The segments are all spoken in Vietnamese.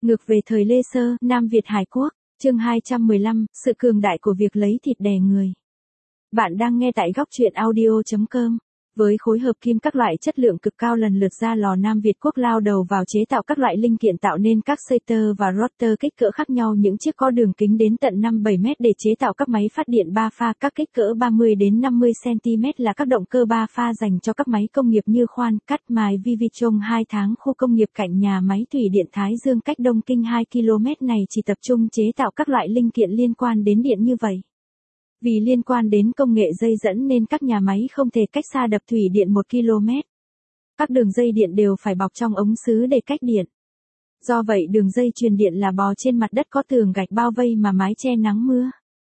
Ngược về thời Lê Sơ, Nam Việt Hải Quốc, chương 215, sự cường đại của việc lấy thịt đè người. Bạn đang nghe tại góc truyện audio.com. Với khối hợp kim các loại chất lượng cực cao lần lượt ra lò, Nam Việt Quốc lao đầu vào chế tạo các loại linh kiện tạo nên các stator và rotor kích cỡ khác nhau, những chiếc có đường kính đến tận 5-7 mét để chế tạo các máy phát điện 3 pha, các kích cỡ 30 đến 50 cm là các động cơ 3 pha dành cho các máy công nghiệp như khoan, cắt, mài, Vivitron 2 tháng. Khu công nghiệp cạnh nhà máy thủy điện Thái Dương cách Đông Kinh 2 km này chỉ tập trung chế tạo các loại linh kiện liên quan đến điện như vậy. Vì liên quan đến công nghệ dây dẫn nên các nhà máy không thể cách xa đập thủy điện 1 km. Các đường dây điện đều phải bọc trong ống sứ để cách điện. Do vậy đường dây truyền điện là bò trên mặt đất có tường gạch bao vây mà mái che nắng mưa.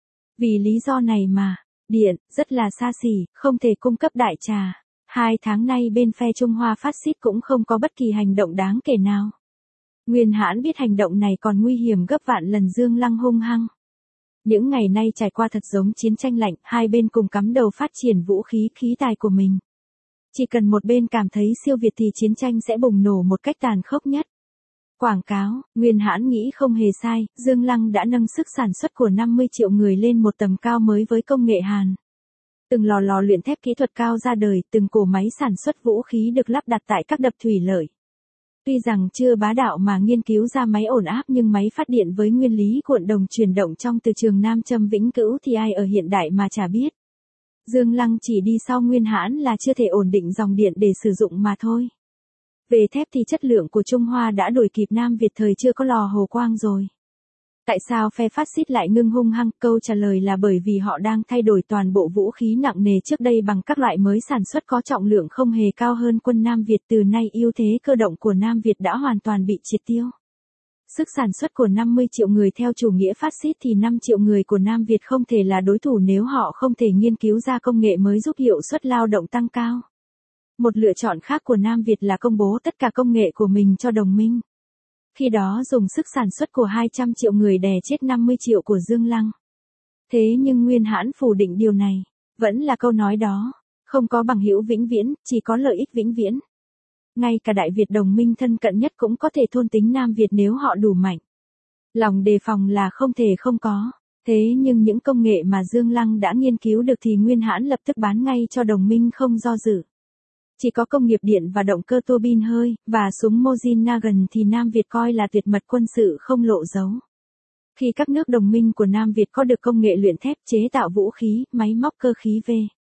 Vì lý do này mà, điện, rất là xa xỉ, không thể cung cấp đại trà. 2 tháng nay bên phe Trung Hoa phát xít cũng không có bất kỳ hành động đáng kể nào. Nguyên Hãn biết hành động này còn nguy hiểm gấp vạn lần. Dương Lăng hung hăng. Những ngày nay trải qua thật giống chiến tranh lạnh, hai bên cùng cắm đầu phát triển vũ khí, khí tài của mình. Chỉ cần một bên cảm thấy siêu việt thì chiến tranh sẽ bùng nổ một cách tàn khốc nhất. Quảng cáo, Nguyên Hãn nghĩ không hề sai, Dương Lăng đã nâng sức sản xuất của 50 triệu người lên một tầm cao mới với công nghệ Hàn. Từng lò luyện thép kỹ thuật cao ra đời, từng cổ máy sản xuất vũ khí được lắp đặt tại các đập thủy lợi. Tuy rằng chưa bá đạo mà nghiên cứu ra máy ổn áp nhưng máy phát điện với nguyên lý cuộn đồng chuyển động trong từ trường nam châm vĩnh cửu thì ai ở hiện đại mà chả biết. Dương Lăng chỉ đi sau Nguyên Hãn là chưa thể ổn định dòng điện để sử dụng mà thôi. Về thép thì chất lượng của Trung Hoa đã đuổi kịp Nam Việt thời chưa có lò Hồ Quang rồi. Tại sao phe phát xít lại ngưng hung hăng? Câu trả lời là bởi vì họ đang thay đổi toàn bộ vũ khí nặng nề trước đây bằng các loại mới sản xuất có trọng lượng không hề cao hơn quân Nam Việt. Từ nay ưu thế cơ động của Nam Việt đã hoàn toàn bị triệt tiêu. Sức sản xuất của 50 triệu người theo chủ nghĩa phát xít thì 5 triệu người của Nam Việt không thể là đối thủ nếu họ không thể nghiên cứu ra công nghệ mới giúp hiệu suất lao động tăng cao. Một lựa chọn khác của Nam Việt là công bố tất cả công nghệ của mình cho đồng minh. Khi đó dùng sức sản xuất của 200 triệu người đè chết 50 triệu của Dương Lăng. Thế nhưng Nguyên Hãn phủ định điều này. Vẫn là câu nói đó, không có bằng hữu vĩnh viễn, chỉ có lợi ích vĩnh viễn. Ngay cả Đại Việt đồng minh thân cận nhất cũng có thể thôn tính Nam Việt nếu họ đủ mạnh. Lòng đề phòng là không thể không có. Thế nhưng những công nghệ mà Dương Lăng đã nghiên cứu được thì Nguyên Hãn lập tức bán ngay cho đồng minh không do dự. Chỉ có công nghiệp điện và động cơ tua bin hơi, và súng Mosin Nagant thì Nam Việt coi là tuyệt mật quân sự không lộ dấu. Khi các nước đồng minh của Nam Việt có được công nghệ luyện thép, chế tạo vũ khí, máy móc cơ khí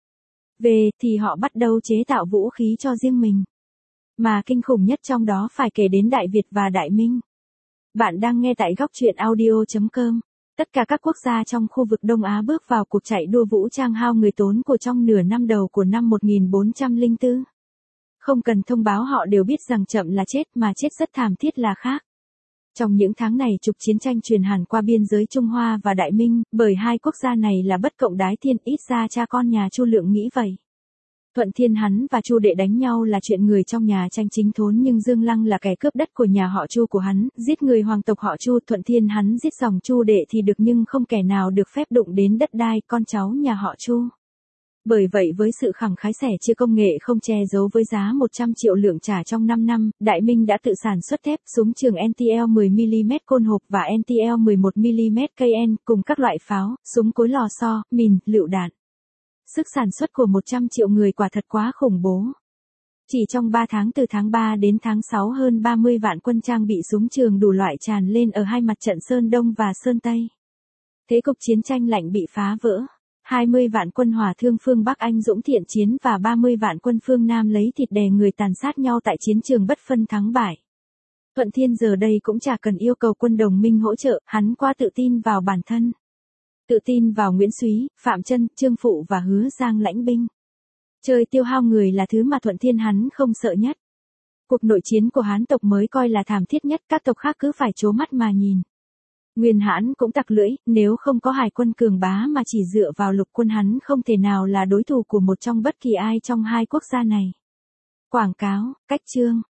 thì họ bắt đầu chế tạo vũ khí cho riêng mình. Mà kinh khủng nhất trong đó phải kể đến Đại Việt và Đại Minh. Bạn đang nghe tại góc truyện audio.com. Tất cả các quốc gia trong khu vực Đông Á bước vào cuộc chạy đua vũ trang hao người tốn của trong nửa năm đầu của năm 1404. Không cần thông báo họ đều biết rằng chậm là chết mà chết rất thảm thiết là khác. Trong những tháng này trục chiến tranh truyền hàn qua biên giới Trung Hoa và Đại Minh, bởi hai quốc gia này là bất cộng đái thiên, ít ra cha con nhà Chu Lượng nghĩ vậy. Thuận Thiên hắn và Chu Đệ đánh nhau là chuyện người trong nhà tranh chính thốn, nhưng Dương Lăng là kẻ cướp đất của nhà họ Chu của hắn, giết người hoàng tộc họ Chu. Thuận Thiên hắn giết dòng Chu Đệ thì được nhưng không kẻ nào được phép đụng đến đất đai con cháu nhà họ Chu. Bởi vậy với sự khẳng khái sẻ chia công nghệ không che giấu với giá 100 triệu lượng trả trong 5 năm, Đại Minh đã tự sản xuất thép, súng trường NTL 10mm côn hộp và NTL 11mm KN cùng các loại pháo, súng cối lò xo, mìn, lựu đạn. Sức sản xuất của 100 triệu người quả thật quá khủng bố. Chỉ trong 3 tháng từ tháng 3 đến tháng 6 hơn 30 vạn quân trang bị súng trường đủ loại tràn lên ở hai mặt trận Sơn Đông và Sơn Tây. Thế cục chiến tranh lạnh bị phá vỡ. 20 vạn quân hỏa thương phương Bắc anh dũng thiện chiến và 30 vạn quân phương Nam lấy thịt đè người tàn sát nhau tại chiến trường bất phân thắng bại. Thuận Thiên giờ đây cũng chả cần yêu cầu quân đồng minh hỗ trợ, hắn quá tự tin vào bản thân. Tự tin vào Nguyễn Súy, Phạm Chân, Trương Phụ và Hứa Giang lãnh binh. Chơi tiêu hao người là thứ mà Thuận Thiên hắn không sợ nhất. Cuộc nội chiến của Hán tộc mới coi là thảm thiết nhất, các tộc khác cứ phải trố mắt mà nhìn. Nguyên Hãn cũng tặc lưỡi, nếu không có hải quân cường bá mà chỉ dựa vào lục quân hắn không thể nào là đối thủ của một trong bất kỳ ai trong hai quốc gia này. Quảng cáo, cách chương.